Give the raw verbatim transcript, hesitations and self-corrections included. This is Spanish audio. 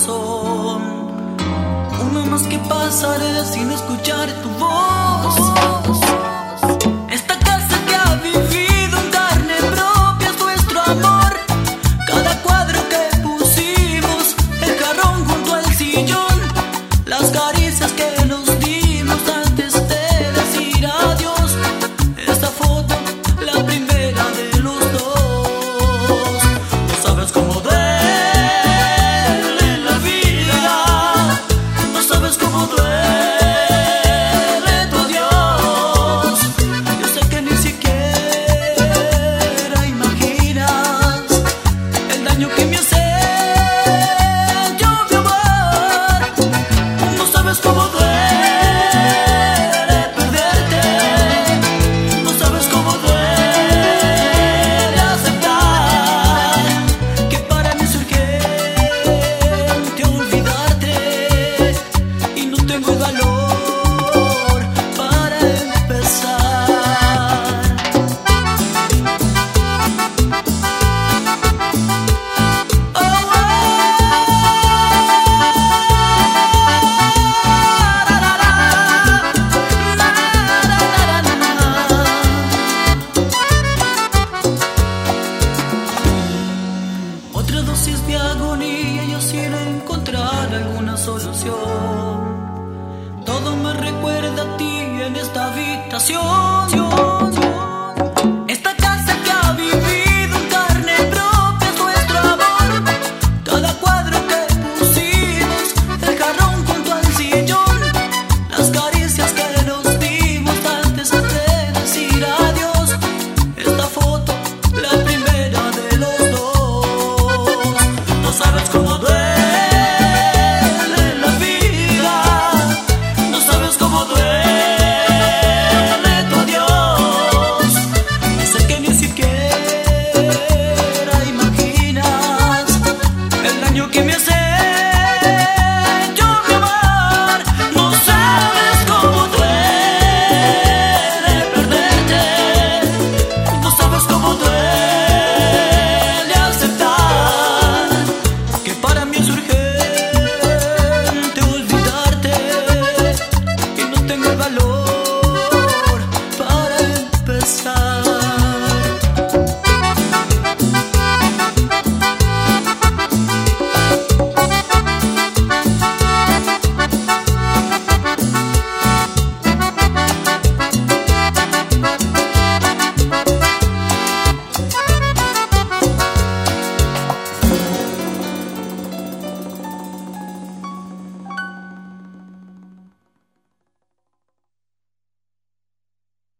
corazón. Uno más que pasaré sin escuchar tu voz. Esta casa que ha vivido en carne propia es nuestro amor. Cada cuadro que pusimos, el jarrón junto al sillón, las caricias que nos dimos antes de decir adiós. Esta foto, la primera de los dos. No sabes cómo duele la vida, no sabes cómo duele tu adiós. Yo sé que ni siquiera imaginas el daño que me hace yo, mi amor. No sabes cómo duele perderte, no sabes cómo duele aceptar que para mí es urgente olvidarte y no tengo el valor para empezar. Oh, oh, la, la, la, la, la, la, la, la. Otra dosis de agonía y así no encontrar alguna solución. Todo me recuerda a ti en esta habitación.